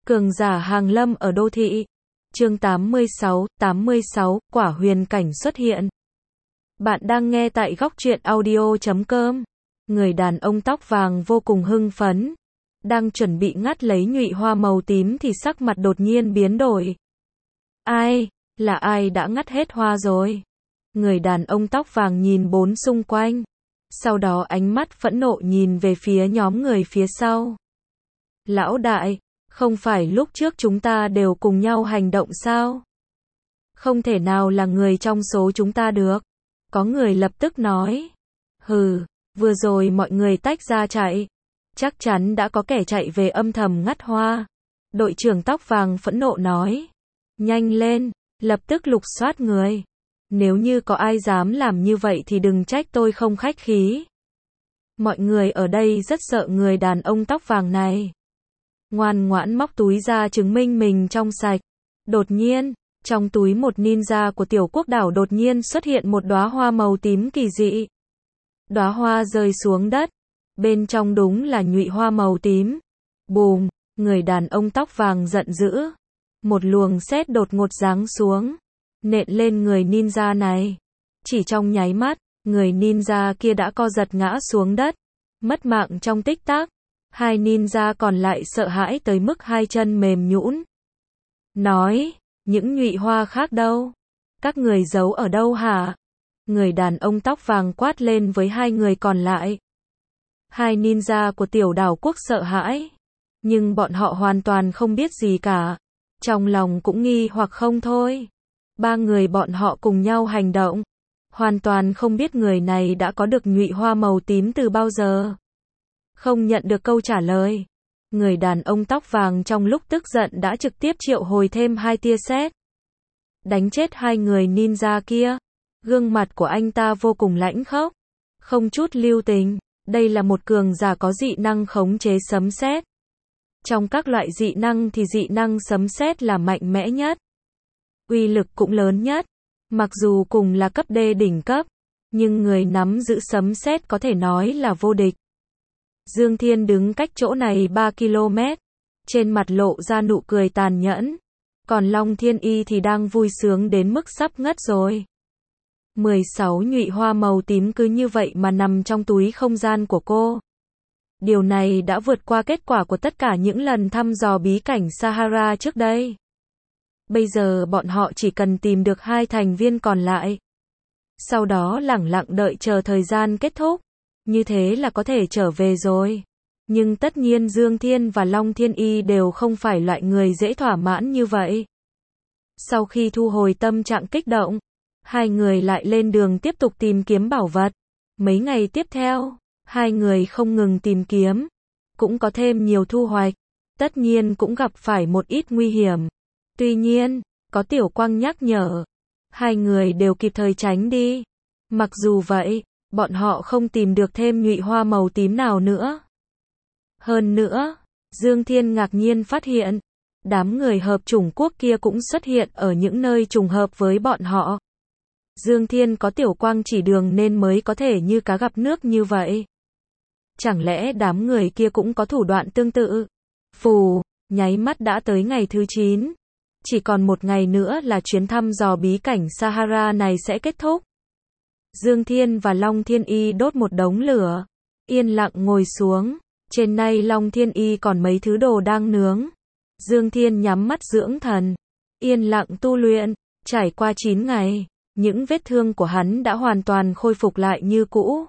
Cường giả hàng lâm ở đô thị. Chương 86, quả huyền cảnh xuất hiện. Bạn đang nghe tại góc truyện audio.com. Người đàn ông tóc vàng vô cùng hưng phấn, đang chuẩn bị ngắt lấy nhụy hoa màu tím thì sắc mặt đột nhiên biến đổi. Là ai đã ngắt hết hoa rồi? Người đàn ông tóc vàng nhìn bốn xung quanh, sau đó ánh mắt phẫn nộ nhìn về phía nhóm người phía sau. Lão đại, không phải lúc trước chúng ta đều cùng nhau hành động sao? Không thể nào là người trong số chúng ta được. Có người lập tức nói. Hừ, vừa rồi mọi người tách ra chạy. Chắc chắn đã có kẻ chạy về âm thầm ngắt hoa. Đội trưởng tóc vàng phẫn nộ nói. Nhanh lên, lập tức lục soát người. Nếu như có ai dám làm như vậy thì đừng trách tôi không khách khí. Mọi người ở đây rất sợ người đàn ông tóc vàng này. Ngoan ngoãn móc túi ra chứng minh mình trong sạch. Đột nhiên, trong túi một ninja của tiểu quốc đảo đột nhiên xuất hiện một đóa hoa màu tím kỳ dị. Đóa hoa rơi xuống đất. Bên trong đúng là nhụy hoa màu tím. Bùm, người đàn ông tóc vàng giận dữ. Một luồng sét đột ngột giáng xuống, nện lên người ninja này. Chỉ trong nháy mắt, người ninja kia đã co giật ngã xuống đất, mất mạng trong tích tắc. Hai ninja còn lại sợ hãi tới mức hai chân mềm nhũn. Nói, những nhụy hoa khác đâu? Các người giấu ở đâu hả? Người đàn ông tóc vàng quát lên với hai người còn lại. Hai ninja của tiểu đảo quốc sợ hãi, nhưng bọn họ hoàn toàn không biết gì cả. Trong lòng cũng nghi hoặc không thôi. Ba người bọn họ cùng nhau hành động, hoàn toàn không biết người này đã có được nhụy hoa màu tím từ bao giờ. Không nhận được câu trả lời, người đàn ông tóc vàng trong lúc tức giận đã trực tiếp triệu hồi thêm hai tia sét, đánh chết hai người ninja kia. Gương mặt của anh ta vô cùng lãnh khốc, không chút lưu tình. Đây là một cường giả có dị năng khống chế sấm sét. Trong các loại dị năng thì dị năng sấm sét là mạnh mẽ nhất, uy lực cũng lớn nhất. Mặc dù cùng là cấp D đỉnh cấp, nhưng người nắm giữ sấm sét có thể nói là vô địch. Dương Thiên đứng cách chỗ này 3 km, trên mặt lộ ra nụ cười tàn nhẫn, còn Long Thiên Y thì đang vui sướng đến mức sắp ngất rồi. 16 nhụy hoa màu tím cứ như vậy mà nằm trong túi không gian của cô. Điều này đã vượt qua kết quả của tất cả những lần thăm dò bí cảnh Sahara trước đây. Bây giờ bọn họ chỉ cần tìm được hai thành viên còn lại, sau đó lẳng lặng đợi chờ thời gian kết thúc. Như thế là có thể trở về rồi. Nhưng tất nhiên Dương Thiên và Long Thiên Y đều không phải loại người dễ thỏa mãn như vậy. Sau khi thu hồi tâm trạng kích động, hai người lại lên đường tiếp tục tìm kiếm bảo vật. Mấy ngày tiếp theo, hai người không ngừng tìm kiếm, cũng có thêm nhiều thu hoạch. Tất nhiên cũng gặp phải một ít nguy hiểm. Tuy nhiên, có Tiểu Quang nhắc nhở, hai người đều kịp thời tránh đi. Mặc dù vậy, bọn họ không tìm được thêm nhụy hoa màu tím nào nữa. Hơn nữa, Dương Thiên ngạc nhiên phát hiện, đám người hợp chủng quốc kia cũng xuất hiện ở những nơi trùng hợp với bọn họ. Dương Thiên có Tiểu Quang chỉ đường nên mới có thể như cá gặp nước như vậy. Chẳng lẽ đám người kia cũng có thủ đoạn tương tự? Phù, nháy mắt đã tới ngày thứ 9. Chỉ còn một ngày nữa là chuyến thăm dò bí cảnh Sahara này sẽ kết thúc. Dương Thiên và Long Thiên Y đốt một đống lửa, yên lặng ngồi xuống. Trên nay Long Thiên Y còn mấy thứ đồ đang nướng. Dương Thiên nhắm mắt dưỡng thần, yên lặng tu luyện. Trải qua 9 ngày, những vết thương của hắn đã hoàn toàn khôi phục lại như cũ.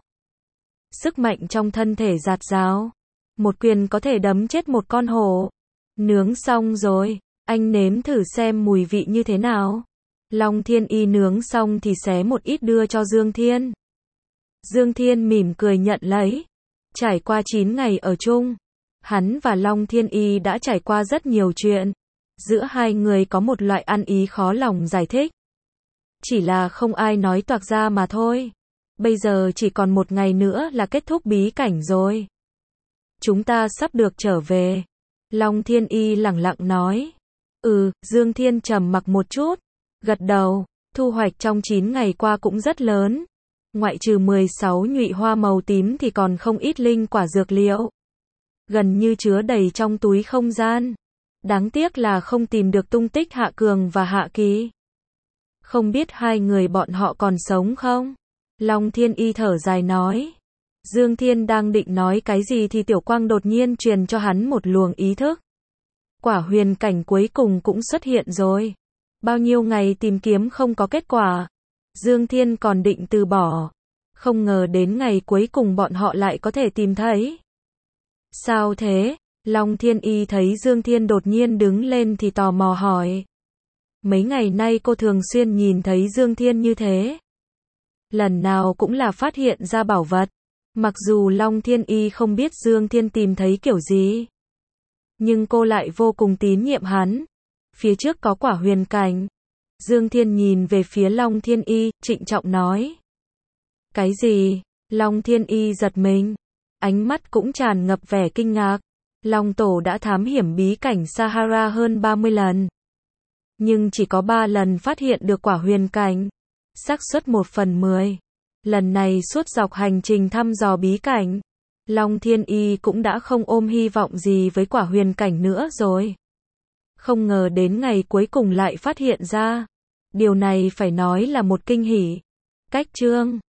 Sức mạnh trong thân thể dạt dào, một quyền có thể đấm chết một con hổ. Nướng xong rồi, anh nếm thử xem mùi vị như thế nào. Long Thiên Y nướng xong thì xé một ít đưa cho Dương Thiên. Dương Thiên mỉm cười nhận lấy. Trải qua 9 ngày ở chung, hắn và Long Thiên Y đã trải qua rất nhiều chuyện. Giữa hai người có một loại ăn ý khó lòng giải thích. Chỉ là không ai nói toạc ra mà thôi. Bây giờ chỉ còn một ngày nữa là kết thúc bí cảnh rồi. Chúng ta sắp được trở về. Long Thiên Y lẳng lặng nói. Dương Thiên trầm mặc một chút, gật đầu. Thu hoạch trong 9 ngày qua cũng rất lớn. Ngoại trừ 16 nhụy hoa màu tím thì còn không ít linh quả dược liệu. Gần như chứa đầy trong túi không gian. Đáng tiếc là không tìm được tung tích Hạ Cường và Hạ Kỳ. Không biết hai người bọn họ còn sống không? Long Thiên Y thở dài nói. Dương Thiên đang định nói cái gì thì Tiểu Quang đột nhiên truyền cho hắn một luồng ý thức. Quả huyền cảnh cuối cùng cũng xuất hiện rồi. Bao nhiêu ngày tìm kiếm không có kết quả. Dương Thiên còn định từ bỏ. Không ngờ đến ngày cuối cùng bọn họ lại có thể tìm thấy. Sao thế? Long Thiên Y thấy Dương Thiên đột nhiên đứng lên thì tò mò hỏi. Mấy ngày nay cô thường xuyên nhìn thấy Dương Thiên như thế. Lần nào cũng là phát hiện ra bảo vật. Mặc dù Long Thiên Y không biết Dương Thiên tìm thấy kiểu gì, nhưng cô lại vô cùng tín nhiệm hắn. Phía trước có quả huyền cảnh. Dương Thiên nhìn về phía Long Thiên Y, trịnh trọng nói. Cái gì? Long Thiên Y giật mình. Ánh mắt cũng tràn ngập vẻ kinh ngạc. Long Tổ đã thám hiểm bí cảnh Sahara hơn 30 lần. Nhưng chỉ có 3 lần phát hiện được quả huyền cảnh. Xác suất 1/10. Lần này suốt dọc hành trình thăm dò bí cảnh, Long Thiên Y cũng đã không ôm hy vọng gì với quả huyền cảnh nữa rồi. Không ngờ đến ngày cuối cùng lại phát hiện ra. Điều này phải nói là một kinh hỉ. Cách chương